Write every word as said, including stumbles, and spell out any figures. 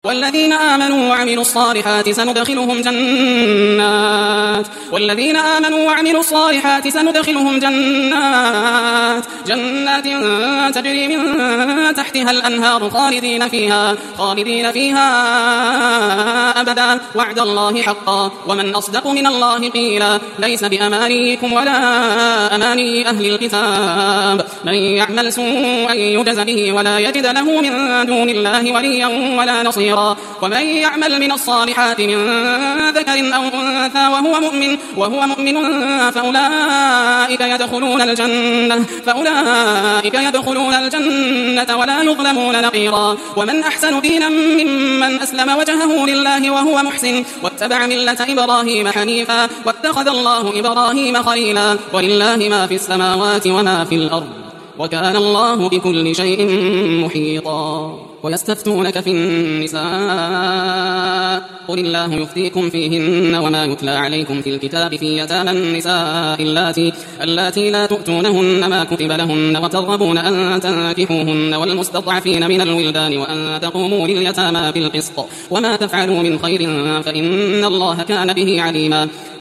والذين آمنوا وعملوا الصالحات سندخلهم جنات والذين آمنوا وعملوا الصالحات سندخلهم جنات جنات تجري من تحتها الأنهار خالدين فيها خالدين فيها أبدا وعد الله حقا ومن أصدق من الله قيلا ليس بأمانيكم ولا أماني أهل الكتاب من يعمل سوءا يجز به ولا يجد له من دون الله وليا ولا نصيرا ومن يعمل من الصالحات من ذكر أو أنثى وهو مؤمن وهو مؤمن فأولئك يدخلون الجنة فأولئك يدخلون الجنة ولا يظلمون نقيرا ومن أحسن دينا ممن أسلم وجهه لله وهو محسن واتبع ملة إبراهيم حنيفا واتخذ الله إبراهيم خليلا ولله ما في السماوات وما في الأرض وكان الله بكل شيء محيطا ويستفتونك في النساء قل الله يفتيكم فيهن وما يتلى عليكم في الكتاب في يتامى النساء اللاتي, اللاتي لا تؤتونهن ما كتب لهن وترغبون أن تنكحوهن والمستضعفين من الولدان وأن تقوموا لليتامى بالقسط وما تفعلوا من خير فإن الله كان به عليما